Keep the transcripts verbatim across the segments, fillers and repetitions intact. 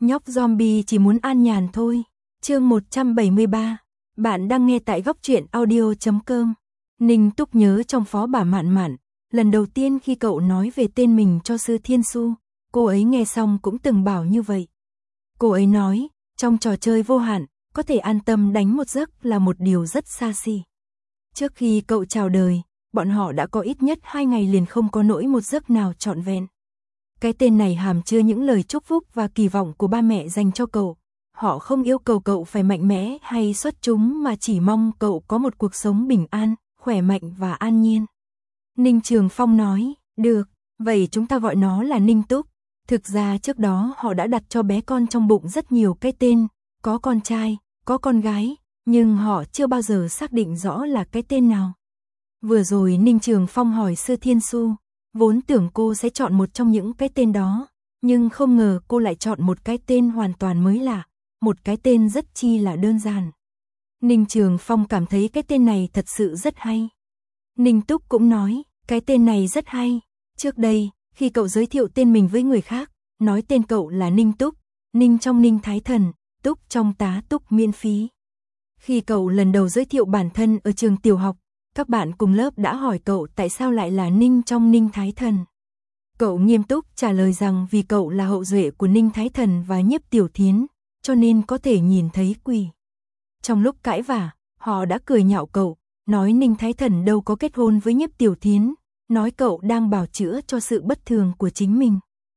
Nhóc zombie chỉ muốn an nhàn thôi. Chương một trăm bảy mươi ba. Bạn đang nghe tại góc truyện audio chấm com. Ninh Túc nhớ trong Phó Bà Mạn Mạn, lần đầu tiên khi cậu nói về tên mình cho Sư Thiên Su, cô ấy nghe xong cũng từng bảo như vậy. Cô ấy nói, trong trò chơi vô hạn, có thể an tâm đánh một giấc là một điều rất xa xỉ. Trước khi cậu chào đời, bọn họ đã có ít nhất hai ngày liền không có nỗi một giấc nào trọn vẹn. Cái tên này hàm chứa những lời chúc phúc và kỳ vọng của ba mẹ dành cho cậu. Họ không yêu cầu cậu phải mạnh mẽ hay xuất chúng mà chỉ mong cậu có một cuộc sống bình an, khỏe mạnh và an nhiên. Ninh Trường Phong nói, được, vậy chúng ta gọi nó là Ninh Túc. Thực ra trước đó họ đã đặt cho bé con trong bụng rất nhiều cái tên, có con trai, có con gái, nhưng họ chưa bao giờ xác định rõ là cái tên nào. Vừa rồi Ninh Trường Phong hỏi Sư Thiên Su, vốn tưởng cô sẽ chọn một trong những cái tên đó, nhưng không ngờ cô lại chọn một cái tên hoàn toàn mới lạ, một cái tên rất chi là đơn giản. Ninh Trường Phong cảm thấy cái tên này thật sự rất hay. Ninh Túc cũng nói, cái tên này rất hay. Trước đây, khi cậu giới thiệu tên mình với người khác, nói tên cậu là Ninh Túc, Ninh trong Ninh Thái Thần, Túc trong Tá Túc miễn phí. Khi cậu lần đầu giới thiệu bản thân ở trường tiểu học, các bạn cùng lớp đã hỏi cậu tại sao lại là Ninh trong Ninh Thái Thần. Cậu nghiêm túc trả lời rằng vì cậu là hậu duệ của Ninh Thái Thần và Nhiếp Tiểu Thiến, cho nên có thể nhìn thấy quỷ. Trong lúc cãi vã, họ đã cười nhạo cậu, nói Ninh Thái Thần đâu có kết hôn với Nhiếp Tiểu Thiến, nói cậu đang bào chữa cho sự bất thường của chính mình.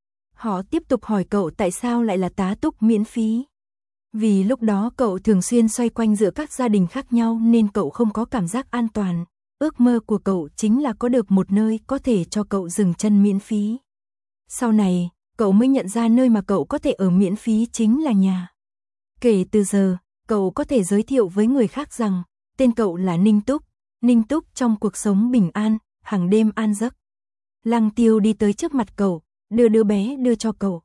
Họ tiếp tục hỏi cậu tại sao lại là tá túc miễn phí. Vì lúc đó cậu thường xuyên xoay quanh giữa các gia đình khác nhau nên cậu không có cảm giác an toàn. Ước mơ của cậu chính là có được một nơi có thể cho cậu dừng chân miễn phí. Sau này, cậu mới nhận ra nơi mà cậu có thể ở miễn phí chính là nhà. Kể từ giờ, cậu có thể giới thiệu với người khác rằng, tên cậu là Ninh Túc, Ninh Túc trong cuộc sống bình an, hàng đêm an giấc. Lăng Tiêu đi tới trước mặt cậu, đưa đứa bé đưa cho cậu.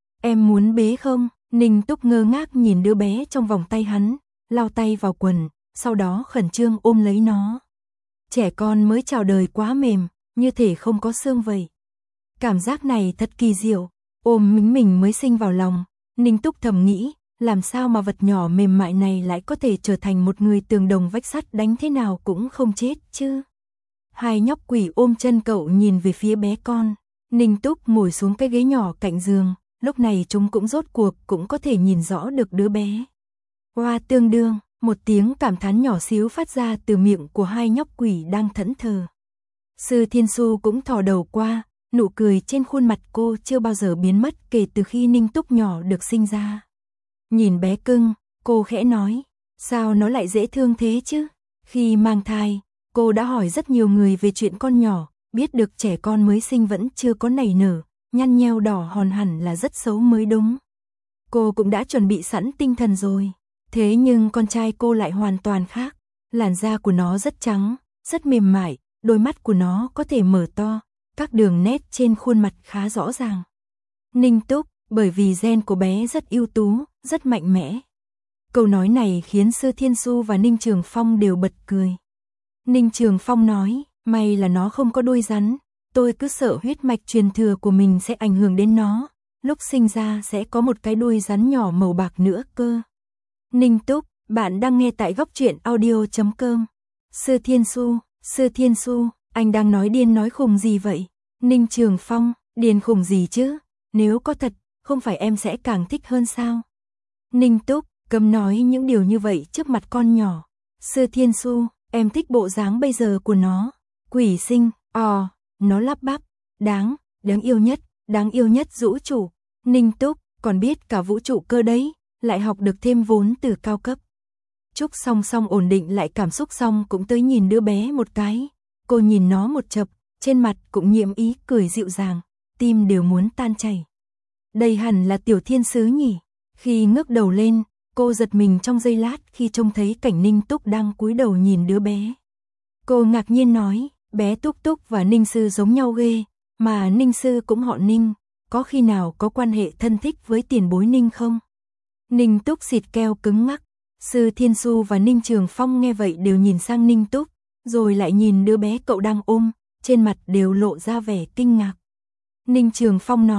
Em muốn bế không? Ninh Túc ngơ ngác nhìn đứa bé trong vòng tay hắn, lao tay vào quần, sau đó khẩn trương ôm lấy nó. Trẻ con mới chào đời quá mềm, như thể không có xương vậy. Cảm giác này thật kỳ diệu, ôm mính mình mới sinh vào lòng. Ninh Túc thầm nghĩ, làm sao mà vật nhỏ mềm mại này lại có thể trở thành một người tường đồng vách sắt đánh thế nào cũng không chết chứ. Hai nhóc quỷ ôm chân cậu nhìn về phía bé con. Ninh Túc ngồi xuống cái ghế nhỏ cạnh giường, lúc này chúng cũng rốt cuộc cũng có thể nhìn rõ được đứa bé. Hoa tương đương, một tiếng cảm thán nhỏ xíu phát ra từ miệng của hai nhóc quỷ đang thẫn thờ. Sư Thiên Su cũng thò đầu qua, nụ cười trên khuôn mặt cô chưa bao giờ biến mất kể từ khi Ninh Túc nhỏ được sinh ra. Nhìn bé cưng, cô khẽ nói, sao nó lại dễ thương thế chứ? Khi mang thai, cô đã hỏi rất nhiều người về chuyện con nhỏ, biết được trẻ con mới sinh vẫn chưa có nảy nở, nhăn nheo đỏ hòn hẳn là rất xấu mới đúng. Cô cũng đã chuẩn bị sẵn tinh thần rồi. Thế nhưng con trai cô lại hoàn toàn khác. Làn da của nó rất trắng, rất mềm mại, đôi mắt của nó có thể mở to, các đường nét trên khuôn mặt khá rõ ràng. Ninh Túc, bởi vì gen của bé rất ưu tú, rất mạnh mẽ. Câu nói này khiến Sư Thiên Su và Ninh Trường Phong đều bật cười. Ninh Trường Phong nói, may là nó không có đuôi rắn, tôi cứ sợ huyết mạch truyền thừa của mình sẽ ảnh hưởng đến nó, lúc sinh ra sẽ có một cái đuôi rắn nhỏ màu bạc nữa cơ. Ninh Túc, bạn đang nghe tại góc truyện audio chấm com. Sư Thiên Su, Sư Thiên Su, anh đang nói điên nói khùng gì vậy? Ninh Trường Phong, điên khùng gì chứ? Nếu có thật, không phải em sẽ càng thích hơn sao? Ninh Túc, cấm nói những điều như vậy trước mặt con nhỏ. Sư Thiên Su, em thích bộ dáng bây giờ của nó. Quỷ sinh, ò, nó lắp bắp, đáng, đáng yêu nhất, đáng yêu nhất vũ trụ. Ninh Túc, còn biết cả vũ trụ cơ đấy, lại học được thêm vốn từ cao cấp. Trúc song song ổn định lại cảm xúc xong cũng tới nhìn đứa bé một cái. Cô nhìn nó một chập, trên mặt cũng nhiễm ý cười dịu dàng, tim đều muốn tan chảy. Đây hẳn là Tiểu Thiên Sứ nhỉ? Khi ngước đầu lên, cô giật mình trong giây lát khi trông thấy cảnh Ninh Túc đang cúi đầu nhìn đứa bé. Cô ngạc nhiên nói, bé Túc Túc và Ninh Sư giống nhau ghê, mà Ninh Sư cũng họ Ninh, có khi nào có quan hệ thân thích với tiền bối Ninh không? Ninh Túc xịt keo cứng ngắc. Sư Thiên Su và Ninh Trường Phong nghe vậy đều nhìn sang Ninh Túc, rồi lại nhìn đứa bé cậu đang ôm, trên mặt đều lộ ra vẻ kinh ngạc. Ninh Trường Phong nói,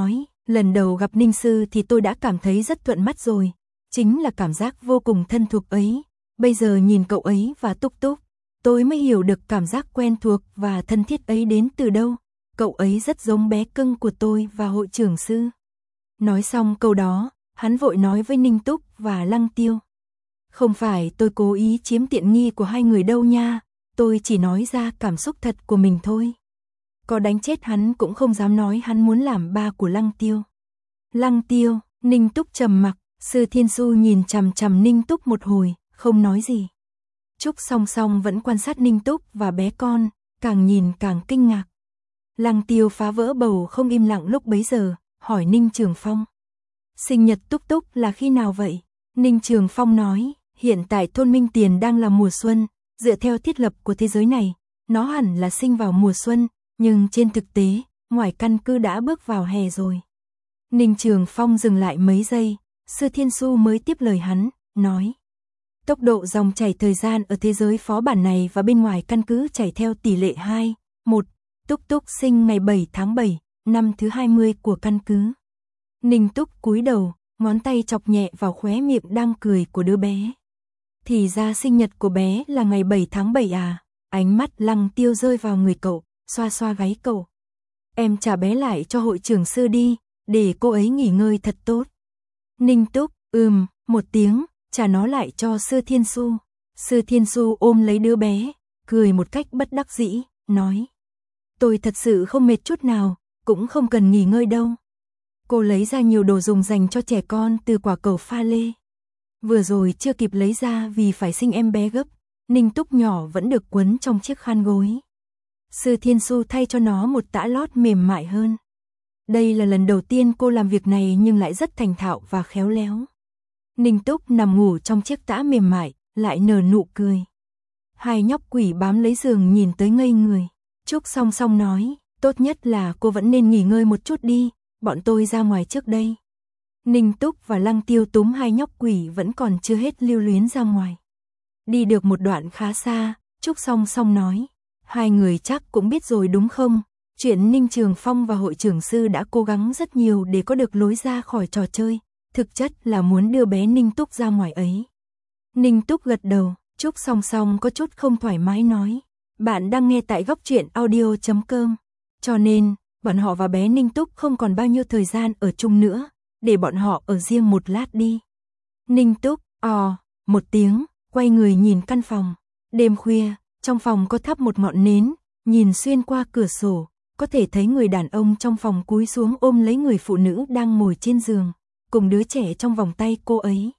Lần đầu gặp Ninh Sư thì tôi đã cảm thấy rất thuận mắt rồi, chính là cảm giác vô cùng thân thuộc ấy. Bây giờ nhìn cậu ấy và Túc Túc, tôi mới hiểu được cảm giác quen thuộc và thân thiết ấy đến từ đâu. Cậu ấy rất giống bé cưng của tôi và hội trưởng Sư. Nói xong câu đó, hắn vội nói với Ninh Túc và Lăng Tiêu. Không phải tôi cố ý chiếm tiện nghi của hai người đâu nha, tôi chỉ nói ra cảm xúc thật của mình thôi. Có đánh chết hắn cũng không dám nói hắn muốn làm ba của Lăng Tiêu. Lăng Tiêu, Ninh Túc trầm mặc, Sư Thiên Xu nhìn chằm chằm Ninh Túc một hồi, không nói gì. Trúc Song Song vẫn quan sát Ninh Túc và bé con, càng nhìn càng kinh ngạc. Lăng Tiêu phá vỡ bầu không im lặng lúc bấy giờ, hỏi Ninh Trường Phong. Sinh nhật Túc Túc là khi nào vậy? Ninh Trường Phong nói, hiện tại thôn Minh Tiền đang là mùa xuân, dựa theo thiết lập của thế giới này, nó hẳn là sinh vào mùa xuân, nhưng trên thực tế, ngoài căn cứ đã bước vào hè rồi. Ninh Trường Phong dừng lại mấy giây, Sư Thiên Xu mới tiếp lời hắn, nói. Tốc độ dòng chảy thời gian ở thế giới phó bản này và bên ngoài căn cứ chảy theo tỷ lệ hai, một, Túc Túc sinh ngày bảy tháng bảy, năm thứ hai mươi của căn cứ. Ninh Túc cúi đầu, ngón tay chọc nhẹ vào khóe miệng đang cười của đứa bé. Thì ra sinh nhật của bé là ngày bảy tháng bảy à? Ánh mắt Lăng Tiêu rơi vào người cậu, xoa xoa gáy cậu. Em trả bé lại cho hội trưởng Sư đi, để cô ấy nghỉ ngơi thật tốt. Ninh Túc, ừm, một tiếng, trả nó lại cho Sư Thiên Xu. Sư Thiên Xu ôm lấy đứa bé, cười một cách bất đắc dĩ, nói. Tôi thật sự không mệt chút nào, cũng không cần nghỉ ngơi đâu. Cô lấy ra nhiều đồ dùng dành cho trẻ con từ quả cầu pha lê. Vừa rồi chưa kịp lấy ra vì phải sinh em bé gấp, Ninh Túc nhỏ vẫn được quấn trong chiếc khăn gối. Sư Thiên Xu thay cho nó một tã lót mềm mại hơn. Đây là lần đầu tiên cô làm việc này nhưng lại rất thành thạo và khéo léo. Ninh Túc nằm ngủ trong chiếc tã mềm mại, lại nở nụ cười. Hai nhóc quỷ bám lấy giường nhìn tới ngây người. Trúc Song Song nói, tốt nhất là cô vẫn nên nghỉ ngơi một chút đi, bọn tôi ra ngoài trước đây. Ninh Túc và Lăng Tiêu túm hai nhóc quỷ vẫn còn chưa hết lưu luyến ra ngoài. Đi được một đoạn khá xa, Trúc Song Song nói, hai người chắc cũng biết rồi đúng không? Chuyện Ninh Trường Phong và hội trưởng Sư đã cố gắng rất nhiều để có được lối ra khỏi trò chơi, thực chất là muốn đưa bé Ninh Túc ra ngoài ấy. Ninh Túc gật đầu, Trúc Song Song có chút không thoải mái nói, bạn đang nghe tại góc truyện audio chấm com, cho nên, bọn họ và bé Ninh Túc không còn bao nhiêu thời gian ở chung nữa, để bọn họ ở riêng một lát đi. Ninh Túc, ò, một tiếng, quay người nhìn căn phòng. Đêm khuya, trong phòng có thắp một ngọn nến, nhìn xuyên qua cửa sổ, có thể thấy người đàn ông trong phòng cúi xuống ôm lấy người phụ nữ đang ngồi trên giường, cùng đứa trẻ trong vòng tay cô ấy.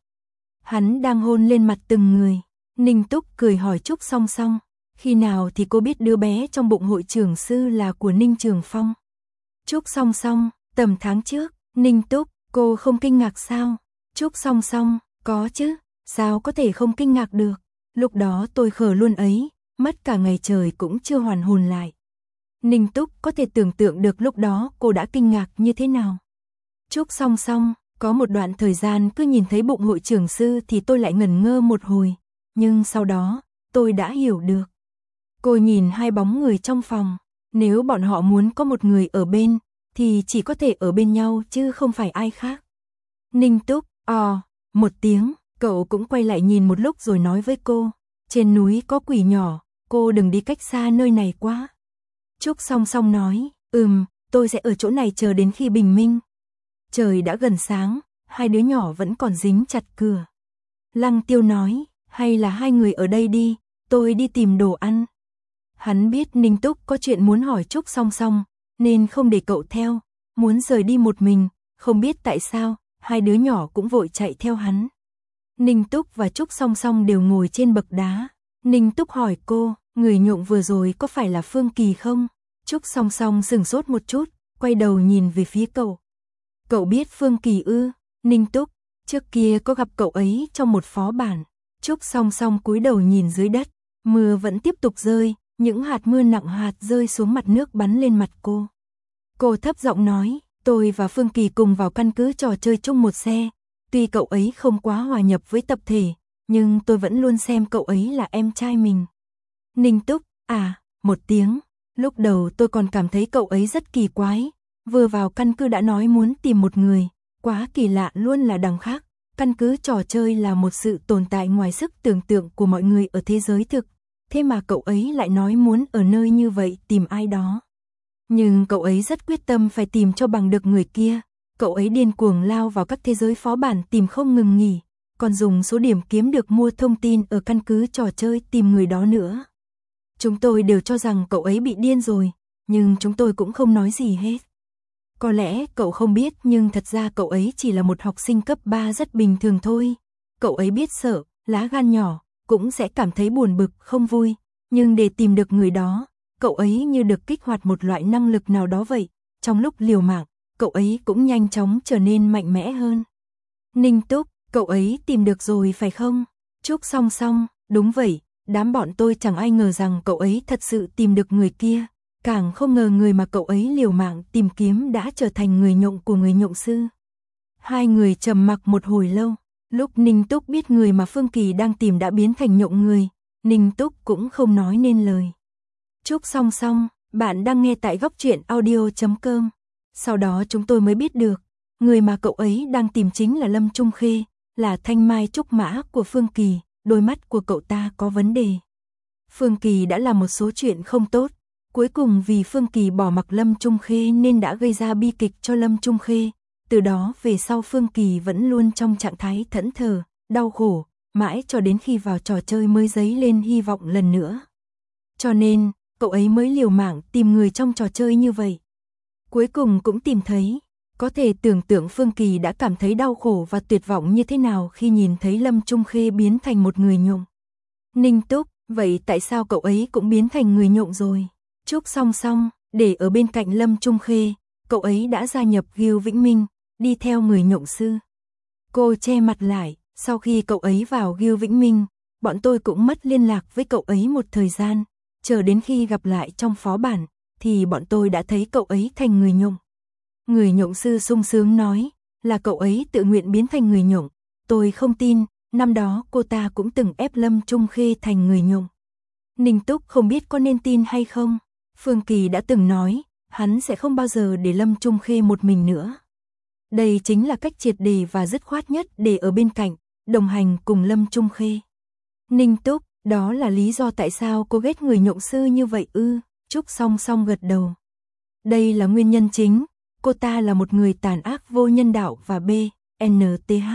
Hắn đang hôn lên mặt từng người. Ninh Túc cười hỏi Trúc Song Song, khi nào thì cô biết đứa bé trong bụng hội trưởng Sư là của Ninh Trường Phong? Trúc Song Song, tầm tháng trước. Ninh Túc, cô không kinh ngạc sao? Trúc Song Song, có chứ, sao có thể không kinh ngạc được? Lúc đó tôi khờ luôn ấy, mất cả ngày trời cũng chưa hoàn hồn lại. Ninh Túc có thể tưởng tượng được lúc đó cô đã kinh ngạc như thế nào. Trúc Song Song, có một đoạn thời gian cứ nhìn thấy bụng hội trưởng Sư thì tôi lại ngẩn ngơ một hồi, nhưng sau đó, tôi đã hiểu được. Cô nhìn hai bóng người trong phòng, nếu bọn họ muốn có một người ở bên, thì chỉ có thể ở bên nhau chứ không phải ai khác. Ninh Túc, ò, một tiếng, cậu cũng quay lại nhìn một lúc rồi nói với cô, trên núi có quỷ nhỏ, cô đừng đi cách xa nơi này quá. Trúc Song Song nói, ừm, tôi sẽ ở chỗ này chờ đến khi bình minh. Trời đã gần sáng, hai đứa nhỏ vẫn còn dính chặt cửa. Lăng Tiêu nói, hay là hai người ở đây đi, tôi đi tìm đồ ăn. Hắn biết Ninh Túc có chuyện muốn hỏi Trúc Song Song, nên không để cậu theo, muốn rời đi một mình, không biết tại sao, hai đứa nhỏ cũng vội chạy theo hắn. Ninh Túc và Trúc Song Song đều ngồi trên bậc đá. Ninh Túc hỏi cô, người nhộng vừa rồi có phải là Phương Kỳ không? Trúc Song Song sửng sốt một chút, quay đầu nhìn về phía cậu. Cậu biết Phương Kỳ ư? Ninh Túc, trước kia có gặp cậu ấy trong một phó bản. Trúc Song Song cúi đầu nhìn dưới đất, mưa vẫn tiếp tục rơi, những hạt mưa nặng hạt rơi xuống mặt nước bắn lên mặt cô. Cô thấp giọng nói, tôi và Phương Kỳ cùng vào căn cứ trò chơi chung một xe, tuy cậu ấy không quá hòa nhập với tập thể, nhưng tôi vẫn luôn xem cậu ấy là em trai mình. Ninh Túc, à, một tiếng, lúc đầu tôi còn cảm thấy cậu ấy rất kỳ quái, vừa vào căn cứ đã nói muốn tìm một người, quá kỳ lạ luôn là đằng khác. Căn cứ trò chơi là một sự tồn tại ngoài sức tưởng tượng của mọi người ở thế giới thực, thế mà cậu ấy lại nói muốn ở nơi như vậy tìm ai đó. Nhưng cậu ấy rất quyết tâm phải tìm cho bằng được người kia, cậu ấy điên cuồng lao vào các thế giới phó bản tìm không ngừng nghỉ, còn dùng số điểm kiếm được mua thông tin ở căn cứ trò chơi tìm người đó nữa. Chúng tôi đều cho rằng cậu ấy bị điên rồi, nhưng chúng tôi cũng không nói gì hết. Có lẽ cậu không biết nhưng thật ra cậu ấy chỉ là một học sinh cấp ba rất bình thường thôi. Cậu ấy biết sợ, lá gan nhỏ, cũng sẽ cảm thấy buồn bực, không vui. Nhưng để tìm được người đó, cậu ấy như được kích hoạt một loại năng lực nào đó vậy. Trong lúc liều mạng, cậu ấy cũng nhanh chóng trở nên mạnh mẽ hơn. Ninh Túc, cậu ấy tìm được rồi phải không? Trúc Song Song, đúng vậy, đám bọn tôi chẳng ai ngờ rằng cậu ấy thật sự tìm được người kia. Càng không ngờ người mà cậu ấy liều mạng tìm kiếm đã trở thành người nhộng của người nhộng sư. Hai người trầm mặc một hồi lâu, lúc Ninh Túc biết người mà Phương Kỳ đang tìm đã biến thành nhộng người, Ninh Túc cũng không nói nên lời. Trúc Song Song, bạn đang nghe tại góc truyện audio chấm com. Sau đó chúng tôi mới biết được, người mà cậu ấy đang tìm chính là Lâm Trung Khê, là thanh mai trúc mã của Phương Kỳ, đôi mắt của cậu ta có vấn đề. Phương Kỳ đã làm một số chuyện không tốt. Cuối cùng vì Phương Kỳ bỏ mặc Lâm Trung Khê nên đã gây ra bi kịch cho Lâm Trung Khê. Từ đó về sau Phương Kỳ vẫn luôn trong trạng thái thẫn thờ, đau khổ, mãi cho đến khi vào trò chơi mới dấy lên hy vọng lần nữa. Cho nên, cậu ấy mới liều mạng tìm người trong trò chơi như vậy. Cuối cùng cũng tìm thấy. Có thể tưởng tượng Phương Kỳ đã cảm thấy đau khổ và tuyệt vọng như thế nào khi nhìn thấy Lâm Trung Khê biến thành một người nhộng. Ninh Túc, vậy tại sao cậu ấy cũng biến thành người nhộng rồi? Trúc Song Song, để ở bên cạnh Lâm Trung Khê, cậu ấy đã gia nhập Gil Vĩnh Minh, đi theo người nhộng sư. Cô che mặt lại, sau khi cậu ấy vào Gil Vĩnh Minh, bọn tôi cũng mất liên lạc với cậu ấy một thời gian, chờ đến khi gặp lại trong phó bản, thì bọn tôi đã thấy cậu ấy thành người nhộng. Người nhộng sư sung sướng nói, là cậu ấy tự nguyện biến thành người nhộng, tôi không tin, năm đó cô ta cũng từng ép Lâm Trung Khê thành người nhộng. Ninh Túc không biết có nên tin hay không. Phương Kỳ đã từng nói, hắn sẽ không bao giờ để Lâm Trung Khê một mình nữa. Đây chính là cách triệt để và dứt khoát nhất để ở bên cạnh, đồng hành cùng Lâm Trung Khê. Ninh Túc, đó là lý do tại sao cô ghét người nhộng sư như vậy ư? Trúc Song Song gật đầu. Đây là nguyên nhân chính, cô ta là một người tàn ác vô nhân đạo và B, N T H.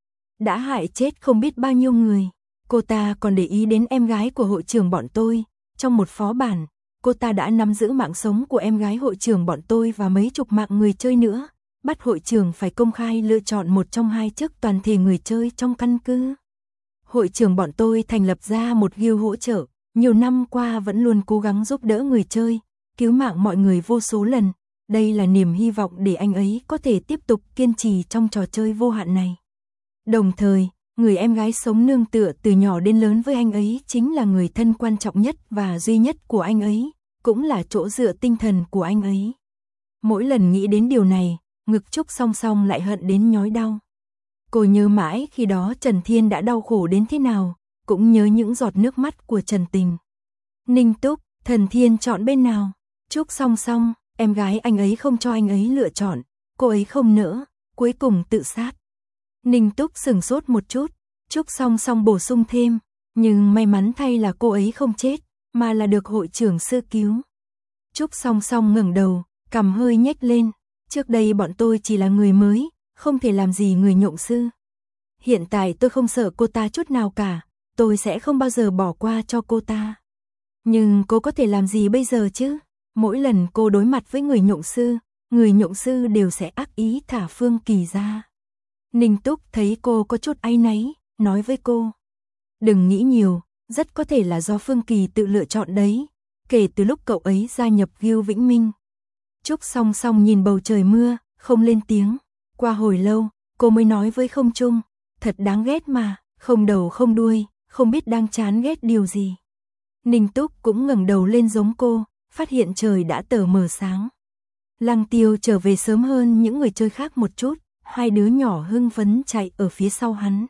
Đã hại chết không biết bao nhiêu người. Cô ta còn để ý đến em gái của hội trưởng bọn tôi, trong một phó bản. Cô ta đã nắm giữ mạng sống của em gái hội trưởng bọn tôi và mấy chục mạng người chơi nữa, bắt hội trưởng phải công khai lựa chọn một trong hai chức toàn thể người chơi trong căn cứ. Hội trưởng bọn tôi thành lập ra một guild hỗ trợ, nhiều năm qua vẫn luôn cố gắng giúp đỡ người chơi, cứu mạng mọi người vô số lần. Đây là niềm hy vọng để anh ấy có thể tiếp tục kiên trì trong trò chơi vô hạn này. Đồng thời, người em gái sống nương tựa từ nhỏ đến lớn với anh ấy chính là người thân quan trọng nhất và duy nhất của anh ấy, cũng là chỗ dựa tinh thần của anh ấy. Mỗi lần nghĩ đến điều này, ngực Trúc Song Song lại hận đến nhói đau. Cô nhớ mãi khi đó Trần Thiên đã đau khổ đến thế nào, cũng nhớ những giọt nước mắt của Trần Tình. Ninh Túc, Trần Thiên chọn bên nào? Trúc Song Song, em gái anh ấy không cho anh ấy lựa chọn, cô ấy không nỡ, cuối cùng tự sát. Ninh Túc sửng sốt một chút, Trúc Song Song bổ sung thêm, nhưng may mắn thay là cô ấy không chết, mà là được hội trưởng sư cứu. Trúc Song Song ngẩng đầu, cằm hơi nhếch lên, trước đây bọn tôi chỉ là người mới, không thể làm gì người nhộng sư. Hiện tại tôi không sợ cô ta chút nào cả, tôi sẽ không bao giờ bỏ qua cho cô ta. Nhưng cô có thể làm gì bây giờ chứ? Mỗi lần cô đối mặt với người nhộng sư, người nhộng sư đều sẽ ác ý thả Phương Kỳ ra. Ninh Túc thấy cô có chút áy náy, nói với cô. Đừng nghĩ nhiều, rất có thể là do Phương Kỳ tự lựa chọn đấy, kể từ lúc cậu ấy gia nhập Gil Vĩnh Minh. Trúc Song Song nhìn bầu trời mưa, không lên tiếng. Qua hồi lâu, cô mới nói với Không Trung, thật đáng ghét mà, không đầu không đuôi, không biết đang chán ghét điều gì. Ninh Túc cũng ngẩng đầu lên giống cô, phát hiện trời đã tờ mờ sáng. Lăng Tiêu trở về sớm hơn những người chơi khác một chút, hai đứa nhỏ hưng phấn chạy ở phía sau hắn.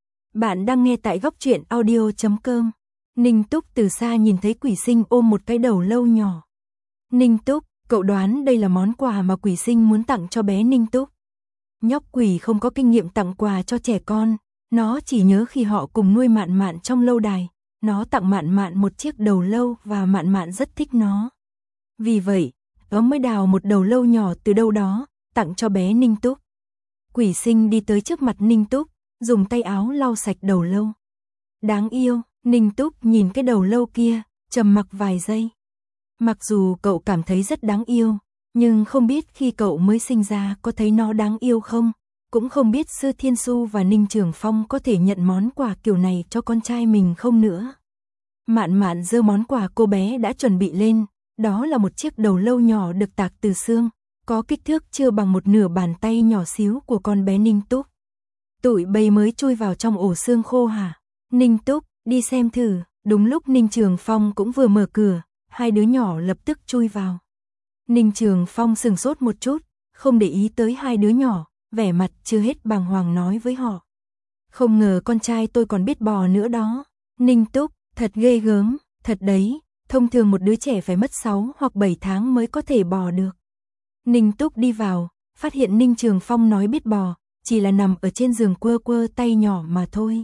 Bạn đang nghe tại góc truyện audio chấm com. Ninh Túc từ xa nhìn thấy Quỷ Sinh ôm một cái đầu lâu nhỏ. Ninh Túc, Cậu đoán đây là món quà mà quỷ sinh muốn tặng cho bé Ninh Túc. Nhóc quỷ không có kinh nghiệm tặng quà cho trẻ con, nó chỉ nhớ khi họ cùng nuôi Mạn Mạn trong lâu đài, nó tặng Mạn Mạn một chiếc đầu lâu và Mạn Mạn rất thích nó. Vì vậy, nó mới đào một đầu lâu nhỏ từ đâu đó, tặng cho bé Ninh Túc. Quỷ sinh đi tới trước mặt Ninh Túc, dùng tay áo lau sạch đầu lâu. Đáng yêu, Ninh Túc nhìn cái đầu lâu kia, trầm mặc vài giây. Mặc dù cậu cảm thấy rất đáng yêu, nhưng không biết khi cậu mới sinh ra có thấy nó đáng yêu không, cũng không biết Sư Thiên Xu và Ninh Trường Phong có thể nhận món quà kiểu này cho con trai mình không nữa. Mạn Mạn giơ món quà cô bé đã chuẩn bị lên, đó là một chiếc đầu lâu nhỏ được tạc từ xương, có kích thước chưa bằng một nửa bàn tay nhỏ xíu của con bé Ninh Túc. Tụi bay mới chui vào trong ổ xương khô hả? Ninh Túc, đi xem thử. Đúng lúc Ninh Trường Phong cũng vừa mở cửa, hai đứa nhỏ lập tức chui vào. Ninh Trường Phong sừng sốt một chút, không để ý tới hai đứa nhỏ, vẻ mặt chưa hết bàng hoàng nói với họ. Không ngờ con trai tôi còn biết bò nữa đó. Ninh Túc, thật ghê gớm, thật đấy, thông thường một đứa trẻ phải mất sáu hoặc bảy tháng mới có thể bò được. Ninh Túc đi vào, phát hiện Ninh Trường Phong nói biết bò, chỉ là nằm ở trên giường quơ quơ tay nhỏ mà thôi.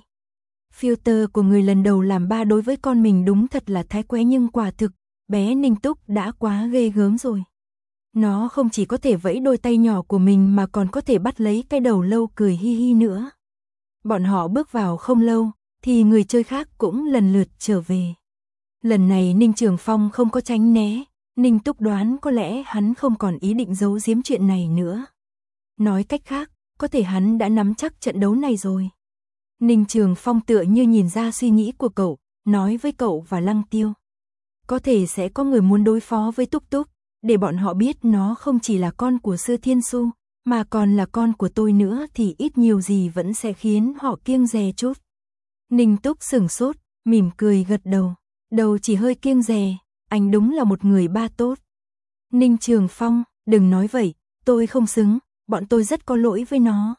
Filter của người lần đầu làm ba đối với con mình đúng thật là thái quá, nhưng quả thực, bé Ninh Túc đã quá ghê gớm rồi. Nó không chỉ có thể vẫy đôi tay nhỏ của mình mà còn có thể bắt lấy cái đầu lâu cười hi hi nữa. Bọn họ bước vào không lâu, thì người chơi khác cũng lần lượt trở về. Lần này Ninh Trường Phong không có tránh né, Ninh Túc đoán có lẽ hắn không còn ý định giấu giếm chuyện này nữa. Nói cách khác, có thể hắn đã nắm chắc trận đấu này rồi. Ninh Trường Phong tựa như nhìn ra suy nghĩ của cậu, nói với cậu và Lăng Tiêu. Có thể sẽ có người muốn đối phó với Túc Túc, để bọn họ biết nó không chỉ là con của Sư Thiên Xu, mà còn là con của tôi nữa thì ít nhiều gì vẫn sẽ khiến họ kiêng dè chút. Ninh Túc sửng sốt, mỉm cười gật đầu. Đầu chỉ hơi kiêng dè, anh đúng là một người ba tốt. Ninh Trường Phong, đừng nói vậy, tôi không xứng, bọn tôi rất có lỗi với nó.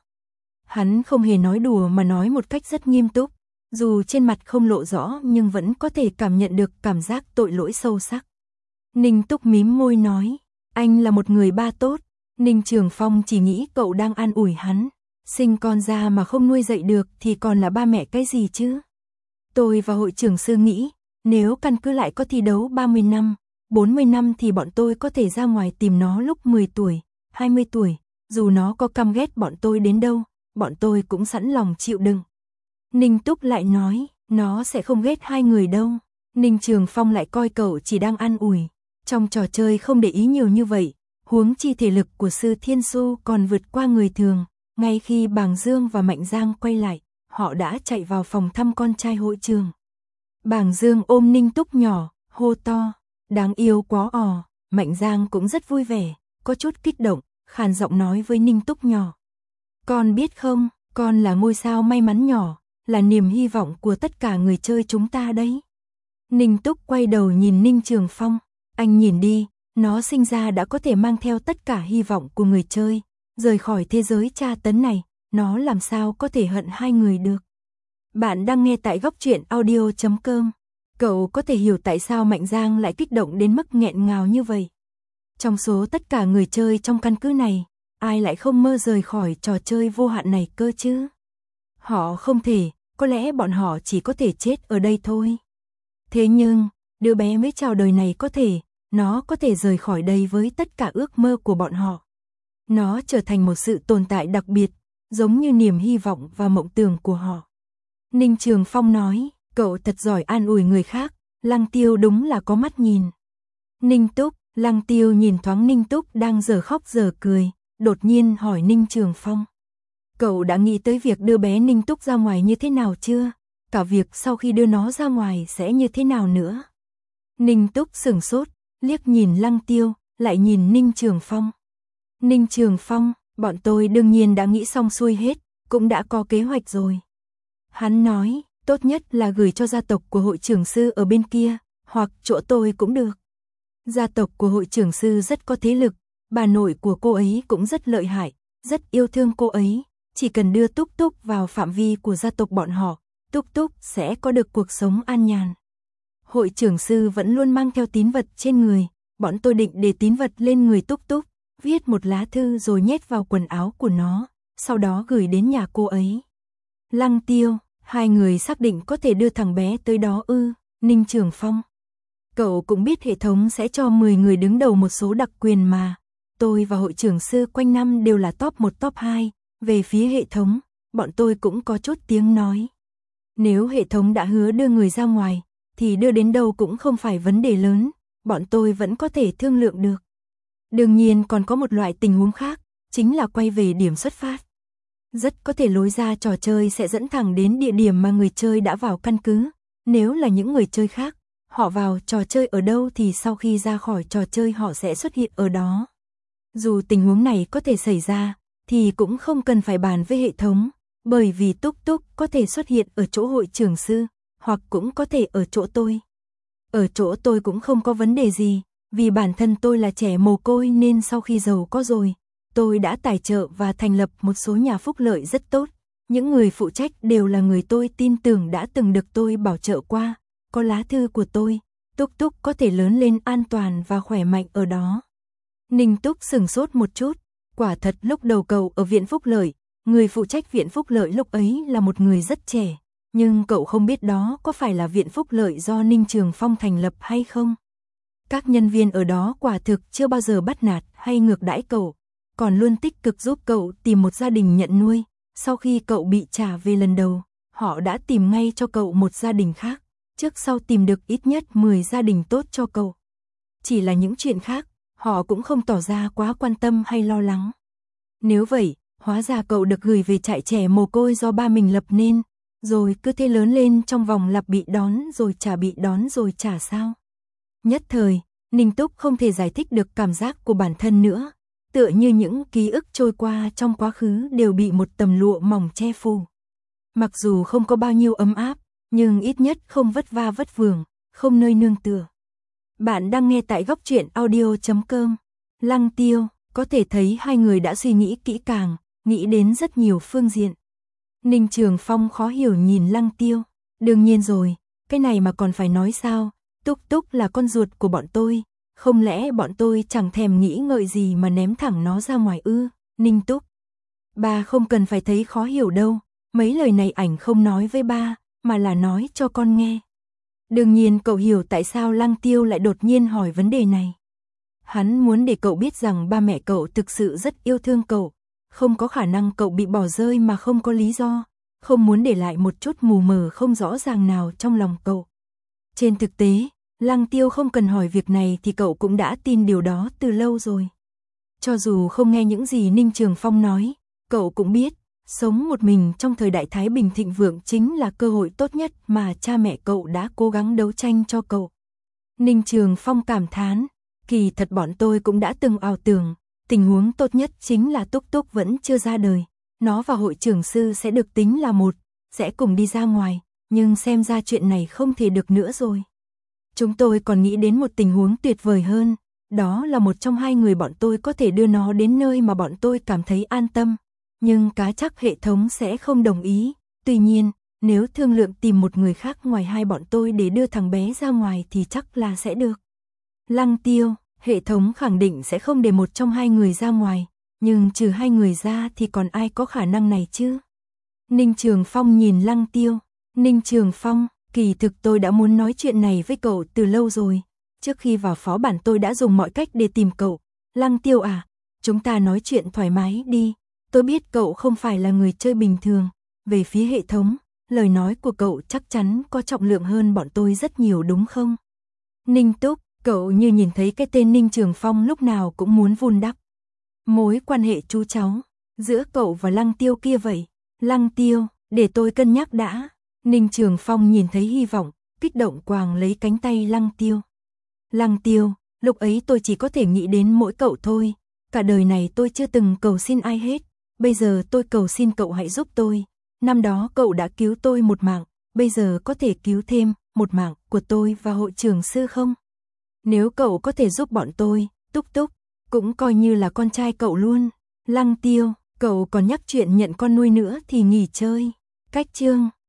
Hắn không hề nói đùa mà nói một cách rất nghiêm túc, dù trên mặt không lộ rõ nhưng vẫn có thể cảm nhận được cảm giác tội lỗi sâu sắc. Ninh Túc mím môi nói, anh là một người ba tốt. Ninh Trường Phong chỉ nghĩ cậu đang an ủi hắn, sinh con ra mà không nuôi dạy được thì còn là ba mẹ cái gì chứ. Tôi và hội trưởng sư nghĩ, nếu căn cứ lại có thi đấu ba mươi năm, bốn mươi năm thì bọn tôi có thể ra ngoài tìm nó lúc mười tuổi, hai mươi tuổi, dù nó có căm ghét bọn tôi đến đâu, bọn tôi cũng sẵn lòng chịu đựng. Ninh Túc lại nói, nó sẽ không ghét hai người đâu. Ninh Trường Phong lại coi cậu chỉ đang an ủi, trong trò chơi không để ý nhiều như vậy, huống chi thể lực của Sư Thiên Xu còn vượt qua người thường. Ngay khi Bàng Dương và Mạnh Giang quay lại, họ đã chạy vào phòng thăm con trai hội trường. Bàng Dương ôm Ninh Túc nhỏ, hô to, đáng yêu quá ò. Mạnh Giang cũng rất vui vẻ, có chút kích động, khàn giọng nói với Ninh Túc nhỏ. Con biết không, con là ngôi sao may mắn nhỏ, là niềm hy vọng của tất cả người chơi chúng ta đấy. Ninh Túc quay đầu nhìn Ninh Trường Phong, anh nhìn đi, nó sinh ra đã có thể mang theo tất cả hy vọng của người chơi, rời khỏi thế giới tra tấn này, nó làm sao có thể hận hai người được. Bạn đang nghe tại góc truyện audio chấm com. Cậu có thể hiểu tại sao Mạnh Giang lại kích động đến mức nghẹn ngào như vậy. Trong số tất cả người chơi trong căn cứ này, ai lại không mơ rời khỏi trò chơi vô hạn này cơ chứ? Họ không thể, có lẽ bọn họ chỉ có thể chết ở đây thôi. Thế nhưng, đứa bé mới chào đời này có thể, nó có thể rời khỏi đây với tất cả ước mơ của bọn họ. Nó trở thành một sự tồn tại đặc biệt, giống như niềm hy vọng và mộng tưởng của họ. Ninh Trường Phong nói, cậu thật giỏi an ủi người khác, Lăng Tiêu đúng là có mắt nhìn. Ninh Túc, Lăng Tiêu nhìn thoáng Ninh Túc đang giờ khóc giờ cười, đột nhiên hỏi Ninh Trường Phong. Cậu đã nghĩ tới việc đưa bé Ninh Túc ra ngoài như thế nào chưa? Cả việc sau khi đưa nó ra ngoài sẽ như thế nào nữa? Ninh Túc sửng sốt, liếc nhìn Lăng Tiêu, lại nhìn Ninh Trường Phong. Ninh Trường Phong, bọn tôi đương nhiên đã nghĩ xong xuôi hết, cũng đã có kế hoạch rồi. Hắn nói, tốt nhất là gửi cho gia tộc của hội trưởng sư ở bên kia, hoặc chỗ tôi cũng được. Gia tộc của hội trưởng sư rất có thế lực, bà nội của cô ấy cũng rất lợi hại, rất yêu thương cô ấy, chỉ cần đưa Túc Túc vào phạm vi của gia tộc bọn họ, Túc Túc sẽ có được cuộc sống an nhàn. Hội trưởng sư vẫn luôn mang theo tín vật trên người, bọn tôi định để tín vật lên người Túc Túc, viết một lá thư rồi nhét vào quần áo của nó, sau đó gửi đến nhà cô ấy. Lăng Tiêu, hai người xác định có thể đưa thằng bé tới đó ư? Ninh Trường Phong. Cậu cũng biết hệ thống sẽ cho mười người đứng đầu một số đặc quyền mà. Tôi và hội trưởng sư quanh năm đều là top một top hai, về phía hệ thống, bọn tôi cũng có chút tiếng nói. Nếu hệ thống đã hứa đưa người ra ngoài, thì đưa đến đâu cũng không phải vấn đề lớn, bọn tôi vẫn có thể thương lượng được. Đương nhiên còn có một loại tình huống khác, chính là quay về điểm xuất phát. Rất có thể lối ra trò chơi sẽ dẫn thẳng đến địa điểm mà người chơi đã vào căn cứ. Nếu là những người chơi khác, họ vào trò chơi ở đâu thì sau khi ra khỏi trò chơi họ sẽ xuất hiện ở đó. Dù tình huống này có thể xảy ra, thì cũng không cần phải bàn với hệ thống, bởi vì Túc Túc có thể xuất hiện ở chỗ hội trưởng sư, hoặc cũng có thể ở chỗ tôi. Ở chỗ tôi cũng không có vấn đề gì, vì bản thân tôi là trẻ mồ côi nên sau khi giàu có rồi, tôi đã tài trợ và thành lập một số nhà phúc lợi rất tốt. Những người phụ trách đều là người tôi tin tưởng đã từng được tôi bảo trợ qua, có lá thư của tôi, Túc Túc có thể lớn lên an toàn và khỏe mạnh ở đó. Ninh Túc sửng sốt một chút, quả thật lúc đầu cậu ở viện phúc lợi, người phụ trách viện phúc lợi lúc ấy là một người rất trẻ, nhưng cậu không biết đó có phải là viện phúc lợi do Ninh Trường Phong thành lập hay không. Các nhân viên ở đó quả thực chưa bao giờ bắt nạt hay ngược đãi cậu, còn luôn tích cực giúp cậu tìm một gia đình nhận nuôi. Sau khi cậu bị trả về lần đầu, họ đã tìm ngay cho cậu một gia đình khác, trước sau tìm được ít nhất mười gia đình tốt cho cậu. Chỉ là những chuyện khác, họ cũng không tỏ ra quá quan tâm hay lo lắng. Nếu vậy, hóa ra cậu được gửi về trại trẻ mồ côi do ba mình lập nên, rồi cứ thế lớn lên trong vòng lặp bị đón rồi trả bị đón rồi trả sao. Nhất thời, Ninh Túc không thể giải thích được cảm giác của bản thân nữa, tựa như những ký ức trôi qua trong quá khứ đều bị một tầng lụa mỏng che phủ. Mặc dù không có bao nhiêu ấm áp, nhưng ít nhất không vất va vất vưởng, không nơi nương tựa. Bạn đang nghe tại góc truyện audio chấm com. Lăng Tiêu, có thể thấy hai người đã suy nghĩ kỹ càng, nghĩ đến rất nhiều phương diện. Ninh Trường Phong khó hiểu nhìn Lăng Tiêu. Đương nhiên rồi, cái này mà còn phải nói sao, Túc Túc là con ruột của bọn tôi, không lẽ bọn tôi chẳng thèm nghĩ ngợi gì mà ném thẳng nó ra ngoài ư? Ninh Túc, ba không cần phải thấy khó hiểu đâu, mấy lời này ảnh không nói với ba, mà là nói cho con nghe. Đương nhiên cậu hiểu tại sao Lăng Tiêu lại đột nhiên hỏi vấn đề này. Hắn muốn để cậu biết rằng ba mẹ cậu thực sự rất yêu thương cậu, không có khả năng cậu bị bỏ rơi mà không có lý do, không muốn để lại một chút mù mờ không rõ ràng nào trong lòng cậu. Trên thực tế, Lăng Tiêu không cần hỏi việc này thì cậu cũng đã tin điều đó từ lâu rồi. Cho dù không nghe những gì Ninh Trường Phong nói, cậu cũng biết, sống một mình trong thời đại Thái Bình thịnh vượng chính là cơ hội tốt nhất mà cha mẹ cậu đã cố gắng đấu tranh cho cậu. Ninh Trường Phong cảm thán, kỳ thật bọn tôi cũng đã từng ảo tưởng, tình huống tốt nhất chính là Túc Túc vẫn chưa ra đời, nó và hội trưởng sư sẽ được tính là một, sẽ cùng đi ra ngoài, nhưng xem ra chuyện này không thể được nữa rồi. Chúng tôi còn nghĩ đến một tình huống tuyệt vời hơn, đó là một trong hai người bọn tôi có thể đưa nó đến nơi mà bọn tôi cảm thấy an tâm, nhưng cá chắc hệ thống sẽ không đồng ý. Tuy nhiên, nếu thương lượng tìm một người khác ngoài hai bọn tôi để đưa thằng bé ra ngoài thì chắc là sẽ được. Lăng Tiêu, hệ thống khẳng định sẽ không để một trong hai người ra ngoài, nhưng trừ hai người ra thì còn ai có khả năng này chứ? Ninh Trường Phong nhìn Lăng Tiêu, Ninh Trường Phong, kỳ thực tôi đã muốn nói chuyện này với cậu từ lâu rồi, trước khi vào phó bản tôi đã dùng mọi cách để tìm cậu. Lăng Tiêu à, chúng ta nói chuyện thoải mái đi, tôi biết cậu không phải là người chơi bình thường, về phía hệ thống, lời nói của cậu chắc chắn có trọng lượng hơn bọn tôi rất nhiều đúng không? Ninh Túc, cậu như nhìn thấy cái tên Ninh Trường Phong lúc nào cũng muốn vun đắp mối quan hệ chú cháu giữa cậu và Lăng Tiêu kia vậy. Lăng Tiêu, để tôi cân nhắc đã. Ninh Trường Phong nhìn thấy hy vọng, kích động quàng lấy cánh tay Lăng Tiêu. Lăng Tiêu, lúc ấy tôi chỉ có thể nghĩ đến mỗi cậu thôi, cả đời này tôi chưa từng cầu xin ai hết, bây giờ tôi cầu xin cậu hãy giúp tôi. Năm đó cậu đã cứu tôi một mạng, bây giờ có thể cứu thêm một mạng của tôi và hội trưởng sư không? Nếu cậu có thể giúp bọn tôi, Túc Túc, cũng coi như là con trai cậu luôn. Lăng Tiêu, cậu còn nhắc chuyện nhận con nuôi nữa thì nghỉ chơi. Cách chương